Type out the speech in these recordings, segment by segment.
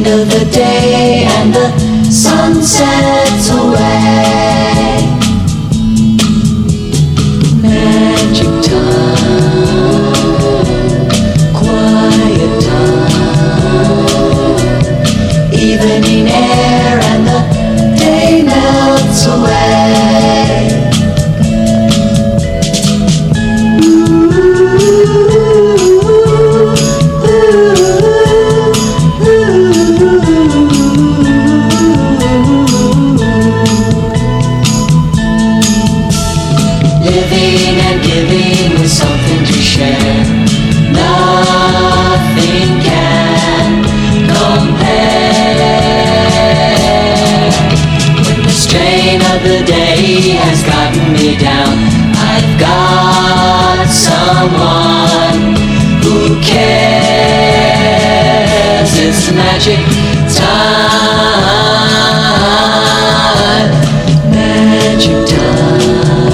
end of the day and the sun sets away. Magic time, quiet time, evening air and the day melts away. Living and giving with something to share. Nothing can compare. When the strain of the day has gotten me down, I've got someone who cares. It's magic time. Magic time.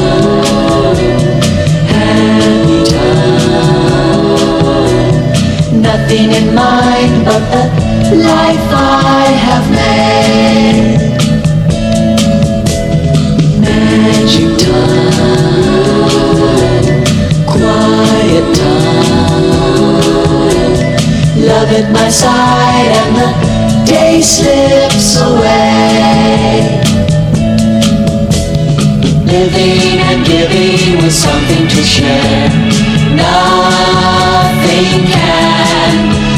Nothing in mind but the life I have made. Magic time, quiet time, love at my side and the day slips away. Living and giving with something to share. Nothing can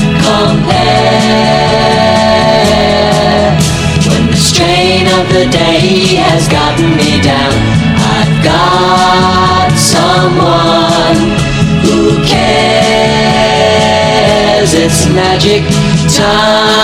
compare. When the strain of the day has gotten me down, I've got someone who cares. It's magic time.